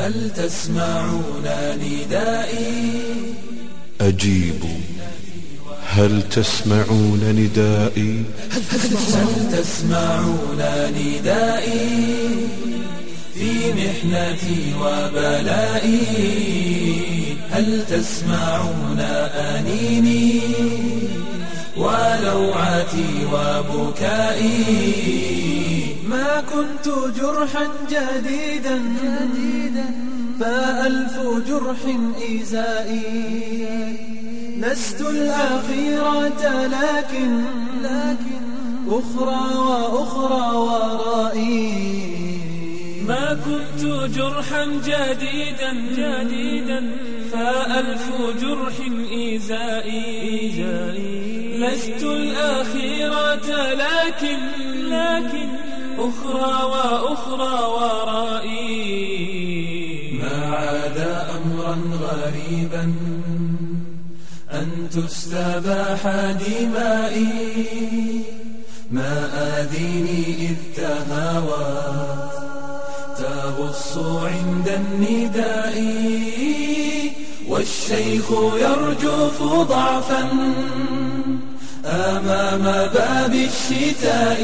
هل تسمعون ندائي؟ أجيبوا، هل تسمعون ندائي؟ هل تسمعون ندائي في محنتي وبلائي؟ هل تسمعون أنيني ولوعتي وبكائي؟ ما كنت جرحا جديدا فألف جرح إزائي. لست الأخيرة لكن أخرى وأخرى ورائي. ما كنت جرحا جديدا فألف جرح إزائي. لست الأخيرة لكن أخرى وأخرى ورائي. ما عاد أمرا غريبا أن تستباح دمائي. ما آذيني إذ تهاوت تغص عند النداء. والشيخ يرجف ضعفا أمام باب الشتاء.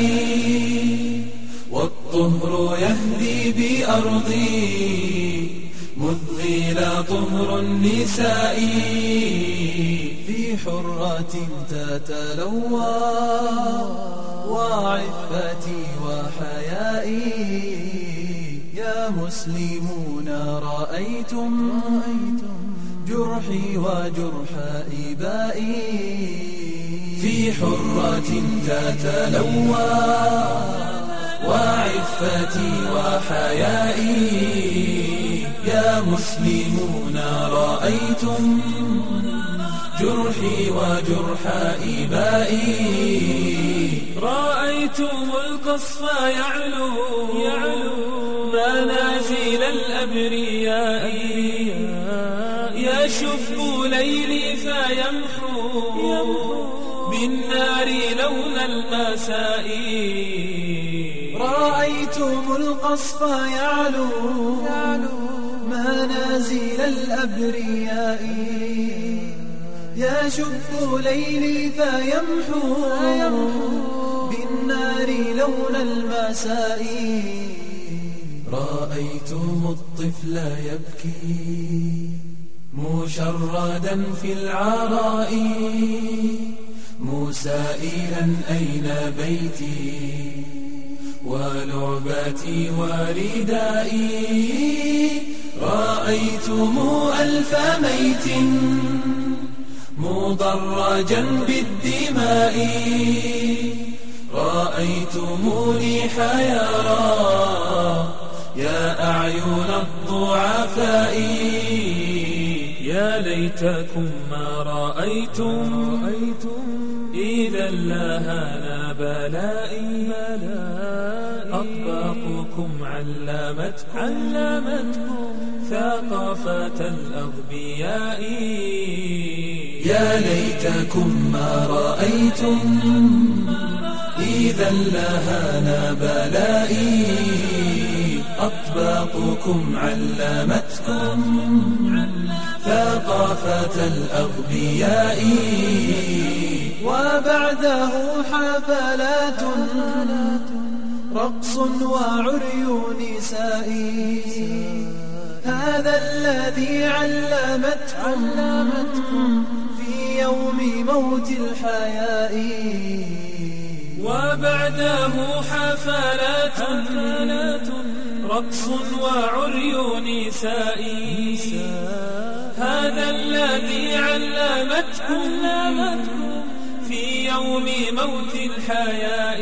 والطهر يهدي بأرضي مذغل طهر النساء. في حرة تتلوى وعفتي وحيائي. يا مسلمون رأيتم جرحي وجرح إبائي. في حرة تتلوى وعفتي وحيائي. يا مسلمون رأيتم جرحي وجرح إبائي. رأيتم القصف يعلو منازل الأبرياء. يشب ليلي فيمحو بالنار لون المساء. رأيتم القصف يعلو منازل الأبرياء. يشب ليلي فيمحو بالنار لون المساء. رأيتم الطفل يبكي مشردا في العراء. مسائلا أين بيتي ولعبتي وردائي. رأيتم ألف ميت مضرجا بالدماء. رأيتموني حيارى يا أعين الضعفاء. يا ليتكم ما رأيتم إذا لهنا بلائي. أطباقكم علمتكم ثقافة الأغبياء. يا ليتكم ما رأيتم إذا لهنا بلائي. أطباقكم علمتكم ثقافة الأغبياء. وبعده حفلات رقص وعري نسائي. هذا الذي علمتكم في يوم موت الحياء. وبعده حفلات رقص وعري نسائي. هذا الذي علمتكم في يوم موت الحياء.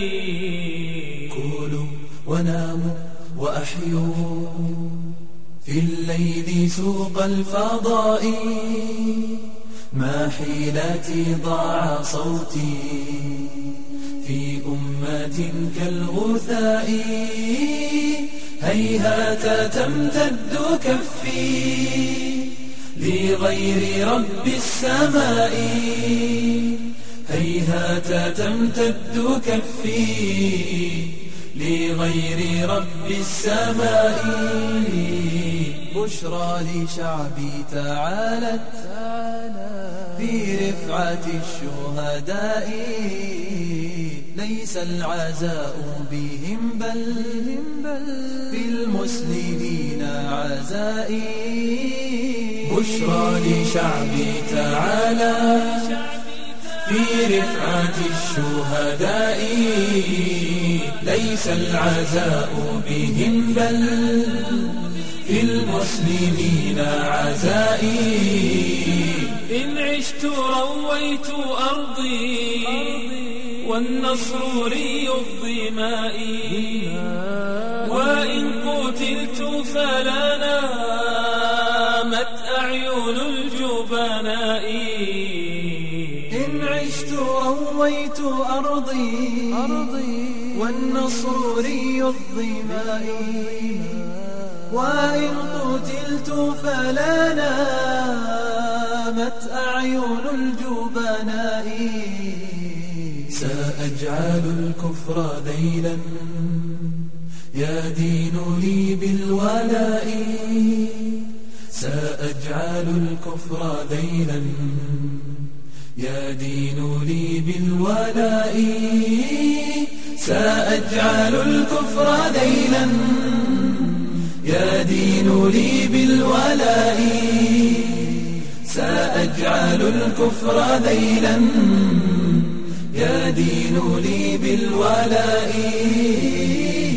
كلوا وناموا وأحيوا في الليل سوق الفضاء. ما حيلتي ضاع صوتي في أمة كالغثاء. هيهات تمتد كفي لغير رب السماء. هيهات تمتد كفي لغير رب السماء. بشرى لشعبي تعالت في رفعة الشهداء ليس العزاء بهم بل في المسلمين عزائي بشرى لشعبي تعالى في رفعة الشهداء ليس العزاء بهم بل في المسلمين عزائي إن عشت رويت أرضي والنصر ري الظماء وإن قتلت فلا نامت أعين الجبناء إن عشت رويت أرضي والنصر ري الظماء وإن قتلت فلا نامت أعين الجبناء سأجعل الكفر ذيلا يدين لي بالولاء سأجعل الكفر ذيلا يدين لي بالولاء سأجعل الكفر ذيلا يدين لي بالولاء سأجعل الكفر ذيلا يدين لي بالولاء